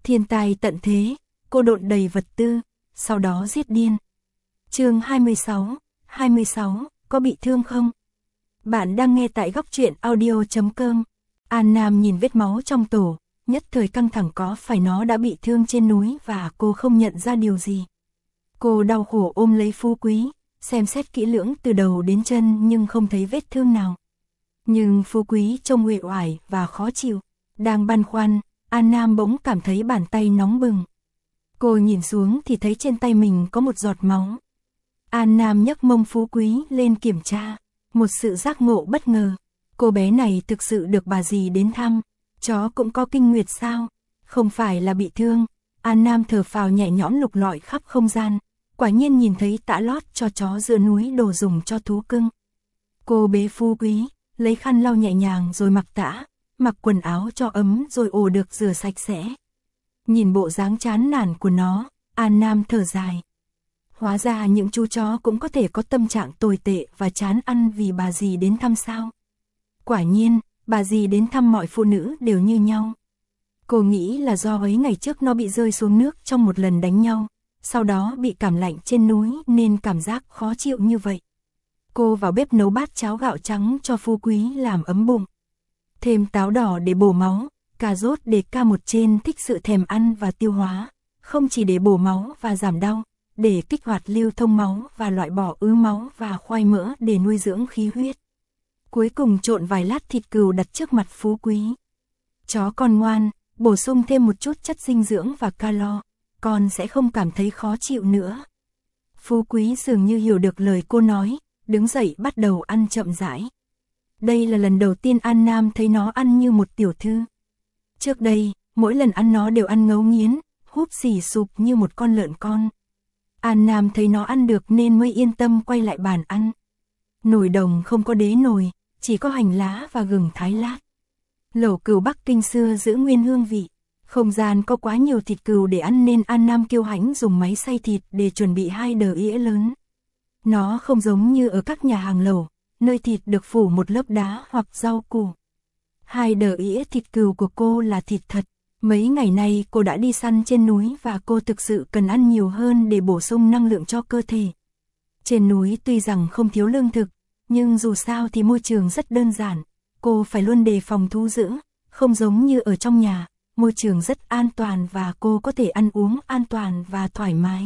Thiên tai tận thế, cô độn đầy vật tư, sau đó giết điên. Chương 26, có bị thương không? Bạn đang nghe tại góc truyện audio.com. An Nam nhìn vết máu trong tổ, nhất thời căng thẳng, có phải nó đã bị thương trên núi và cô không nhận ra điều gì. Cô đau khổ ôm lấy Phú Quý, xem xét kỹ lưỡng từ đầu đến chân nhưng không thấy vết thương nào. Nhưng Phú Quý trông uể oải và khó chịu, đang băn khoăn, An Nam bỗng cảm thấy bàn tay nóng bừng. Cô nhìn xuống thì thấy trên tay mình có một giọt máu. An Nam nhấc mông Phú Quý lên kiểm tra, một sự giác ngộ bất ngờ. Cô bé này thực sự được bà dì đến thăm, chó cũng có kinh nguyệt sao? Không phải là bị thương. An Nam thở phào nhẹ nhõm lục lọi khắp không gian, quả nhiên nhìn thấy tã lót cho chó giữa núi, đồ dùng cho thú cưng. Cô bế Phú Quý, lấy khăn lau nhẹ nhàng rồi mặc tã, mặc quần áo cho ấm rồi ổ được rửa sạch sẽ. Nhìn bộ dáng chán nản của nó, An Nam thở dài. Hóa ra những chú chó cũng có thể có tâm trạng tồi tệ và chán ăn vì bà dì đến thăm sao? Quả nhiên, bà dì đến thăm mọi phụ nữ đều như nhau. Cô nghĩ là do ấy ngày trước nó bị rơi xuống nước trong một lần đánh nhau, sau đó bị cảm lạnh trên núi nên cảm giác khó chịu như vậy. Cô vào bếp nấu bát cháo gạo trắng cho Phú Quý làm ấm bụng. Thêm táo đỏ để bổ máu, cà rốt để K1 trên thích sự thèm ăn và tiêu hóa, không chỉ để bổ máu và giảm đau, để kích hoạt lưu thông máu và loại bỏ ứ máu, và khoai mỡ để nuôi dưỡng khí huyết. Cuối cùng trộn vài lát thịt cừu đặt trước mặt Phú Quý. Chó con ngoan, bổ sung thêm một chút chất dinh dưỡng và calo, con sẽ không cảm thấy khó chịu nữa. Phú Quý dường như hiểu được lời cô nói, đứng dậy bắt đầu ăn chậm rãi. Đây là lần đầu tiên An Nam thấy nó ăn như một tiểu thư. Trước đây, mỗi lần ăn nó đều ăn ngấu nghiến, húp xì sụp như một con lợn con. An Nam thấy nó ăn được nên mới yên tâm quay lại bàn ăn. Nồi đồng không có đế nồi, chỉ có hành lá và gừng thái lát. Lẩu cừu Bắc Kinh xưa giữ nguyên hương vị. Không gian có quá nhiều thịt cừu để ăn nên An Nam kiêu hãnh dùng máy xay thịt để chuẩn bị 2 đĩa lớn. Nó không giống như ở các nhà hàng lẩu, nơi thịt được phủ một lớp đá hoặc rau củ. 2 đĩa thịt cừu của cô là thịt thật. Mấy ngày nay cô đã đi săn trên núi và cô thực sự cần ăn nhiều hơn để bổ sung năng lượng cho cơ thể. Trên núi tuy rằng không thiếu lương thực, nhưng dù sao thì môi trường rất đơn giản. Cô phải luôn đề phòng thú dữ, không giống như ở trong nhà, môi trường rất an toàn và cô có thể ăn uống an toàn và thoải mái.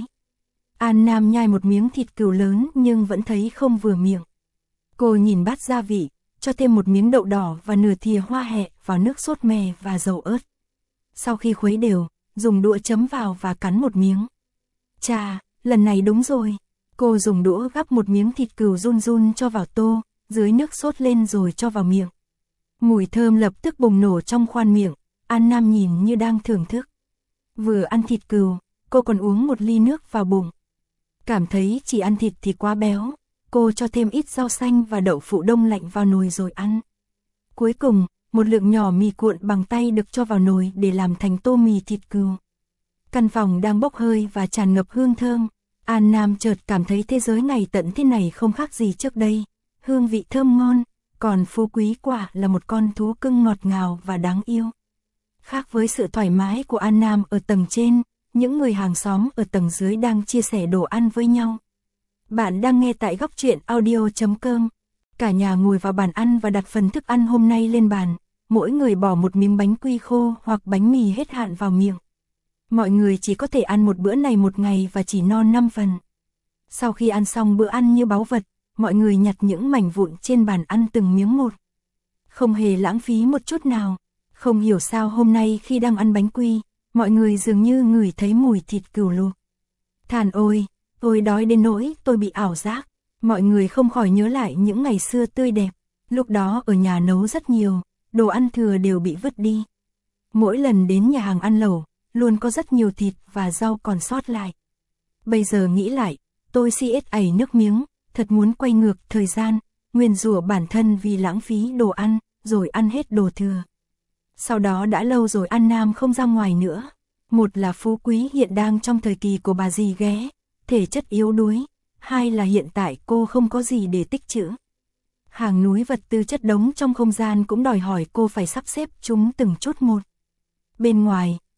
An Nam nhai một miếng thịt cừu lớn nhưng vẫn thấy không vừa miệng. Cô nhìn bát gia vị, cho thêm một miếng đậu đỏ và nửa thìa hoa hẹ vào nước sốt mè và dầu ớt. Sau khi khuấy đều, dùng đũa chấm vào và cắn một miếng. Chà, lần này đúng rồi. Cô dùng đũa gắp một miếng thịt cừu run run cho vào tô, dưới nước sốt lên rồi cho vào miệng. Mùi thơm lập tức bùng nổ trong khoang miệng, An Nam nhìn như đang thưởng thức. Vừa ăn thịt cừu, cô còn uống một ly nước vào bụng. Cảm thấy chỉ ăn thịt thì quá béo, cô cho thêm ít rau xanh và đậu phụ đông lạnh vào nồi rồi ăn. Cuối cùng, một lượng nhỏ mì cuộn bằng tay được cho vào nồi để làm thành tô mì thịt cừu. Căn phòng đang bốc hơi và tràn ngập hương thơm. An Nam chợt cảm thấy thế giới ngày tận thế này không khác gì trước đây. Hương vị thơm ngon, còn Phú Quý quả là một con thú cưng ngọt ngào và đáng yêu. Khác với sự thoải mái của An Nam ở tầng trên, những người hàng xóm ở tầng dưới đang chia sẻ đồ ăn với nhau. Bạn đang nghe tại góc truyện audio.com. Cả nhà ngồi vào bàn ăn và đặt phần thức ăn hôm nay lên bàn. Mỗi người bỏ một miếng bánh quy khô hoặc bánh mì hết hạn vào miệng. Mọi người chỉ có thể ăn một bữa này một ngày và chỉ no 5 phần. Sau khi ăn xong bữa ăn như báu vật, mọi người nhặt những mảnh vụn trên bàn ăn từng miếng một. Không hề lãng phí một chút nào. Không hiểu sao hôm nay khi đang ăn bánh quy, mọi người dường như ngửi thấy mùi thịt cừu luộc. Thàn ôi, tôi đói đến nỗi tôi bị ảo giác. Mọi người không khỏi nhớ lại những ngày xưa tươi đẹp. Lúc đó ở nhà nấu rất nhiều, đồ ăn thừa đều bị vứt đi. Mỗi lần đến nhà hàng ăn lẩu, luôn có rất nhiều thịt và rau còn sót lại. Bây giờ nghĩ lại, tôi ẩy nước miếng, thật muốn quay ngược thời gian, nguyền rủa bản thân vì lãng phí đồ ăn, rồi ăn hết đồ thừa. Sau đó đã lâu rồi An Nam không ra ngoài nữa. Một là Phú Quý hiện đang trong thời kỳ của bà dì ghé, thể chất yếu đuối. Hai là hiện tại cô không có gì để tích trữ. Hàng núi vật tư chất đống trong không gian cũng đòi hỏi cô phải sắp xếp chúng từng chút một. Bên ngoài,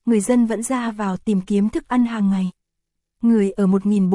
người dân vẫn ra vào tìm kiếm thức ăn hàng ngày. Người ở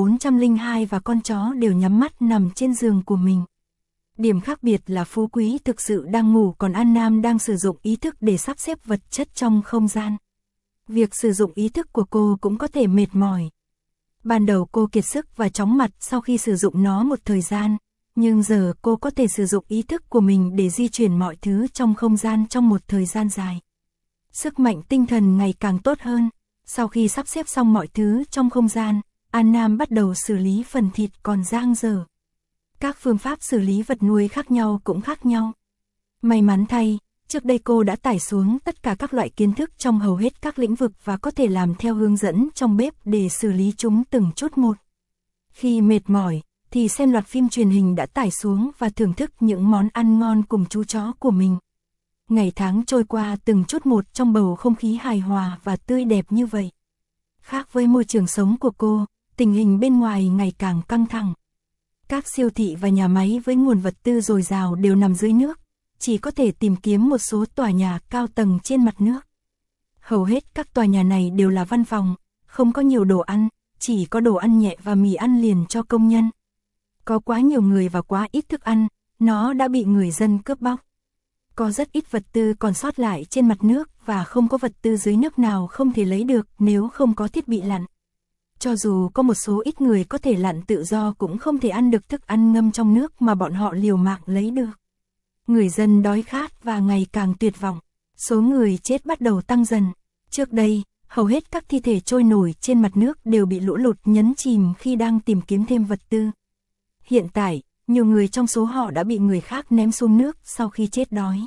1402 và con chó đều nhắm mắt nằm trên giường của mình. Điểm khác biệt là Phú Quý thực sự đang ngủ, còn An Nam đang sử dụng ý thức để sắp xếp vật chất trong không gian. Việc sử dụng ý thức của cô cũng có thể mệt mỏi. Ban đầu cô kiệt sức và chóng mặt sau khi sử dụng nó một thời gian, nhưng giờ cô có thể sử dụng ý thức của mình để di chuyển mọi thứ trong không gian trong một thời gian dài. Sức mạnh tinh thần ngày càng tốt hơn. Sau khi sắp xếp xong mọi thứ trong không gian, An Nam bắt đầu xử lý phần thịt còn dang dở. Các phương pháp xử lý vật nuôi khác nhau cũng khác nhau. May mắn thay, trước đây cô đã tải xuống tất cả các loại kiến thức trong hầu hết các lĩnh vực và có thể làm theo hướng dẫn trong bếp để xử lý chúng từng chút một. Khi mệt mỏi, thì xem loạt phim truyền hình đã tải xuống và thưởng thức những món ăn ngon cùng chú chó của mình. Ngày tháng trôi qua từng chút một trong bầu không khí hài hòa và tươi đẹp như vậy. Khác với môi trường sống của cô, tình hình bên ngoài ngày càng căng thẳng. Các siêu thị và nhà máy với nguồn vật tư dồi dào đều nằm dưới nước, chỉ có thể tìm kiếm một số tòa nhà cao tầng trên mặt nước. Hầu hết các tòa nhà này đều là văn phòng, không có nhiều đồ ăn, chỉ có đồ ăn nhẹ và mì ăn liền cho công nhân. Có quá nhiều người và quá ít thức ăn, nó đã bị người dân cướp bóc. Có rất ít vật tư còn sót lại trên mặt nước và không có vật tư dưới nước nào không thể lấy được nếu không có thiết bị lặn. Cho dù có một số ít người có thể lặn tự do cũng không thể ăn được thức ăn ngâm trong nước mà bọn họ liều mạng lấy được. Người dân đói khát và ngày càng tuyệt vọng. Số người chết bắt đầu tăng dần. Trước đây, hầu hết các thi thể trôi nổi trên mặt nước đều bị lũ lụt nhấn chìm khi đang tìm kiếm thêm vật tư. Hiện tại, nhiều người trong số họ đã bị người khác ném xuống nước sau khi chết đói.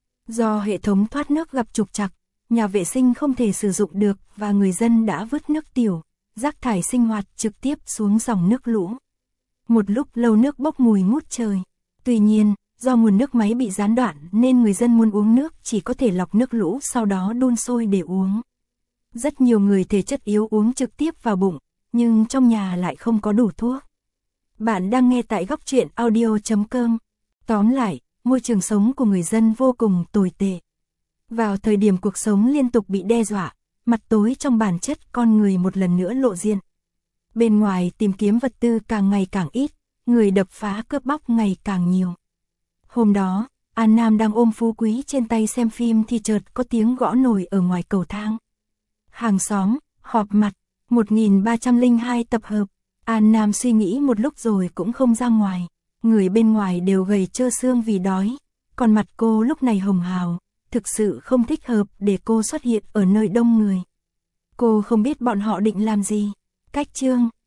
Do hệ thống thoát nước gặp trục trặc, nhà vệ sinh không thể sử dụng được và người dân đã vứt nước tiểu, rác thải sinh hoạt trực tiếp xuống dòng nước lũ. Một lúc lâu nước bốc mùi ngút trời. Tuy nhiên, do nguồn nước máy bị gián đoạn nên người dân muốn uống nước chỉ có thể lọc nước lũ sau đó đun sôi để uống. Rất nhiều người thể chất yếu uống trực tiếp vào bụng, nhưng trong nhà lại không có đủ thuốc. Bạn đang nghe tại Góc Truyện Audio.com. Tóm lại, môi trường sống của người dân vô cùng tồi tệ. Vào thời điểm cuộc sống liên tục bị đe dọa, mặt tối trong bản chất con người một lần nữa lộ diện. Bên ngoài tìm kiếm vật tư càng ngày càng ít, người đập phá cướp bóc ngày càng nhiều. Hôm đó, An Nam đang ôm Phú Quý trên tay xem phim thì chợt có tiếng gõ nồi ở ngoài cầu thang. Hàng xóm, họp mặt, 1302 tập hợp. An Nam suy nghĩ một lúc rồi cũng không ra ngoài. Người bên ngoài đều gầy trơ xương vì đói, còn mặt cô lúc này hồng hào, thực sự không thích hợp để cô xuất hiện ở nơi đông người. Cô không biết bọn họ định làm gì. Cách chương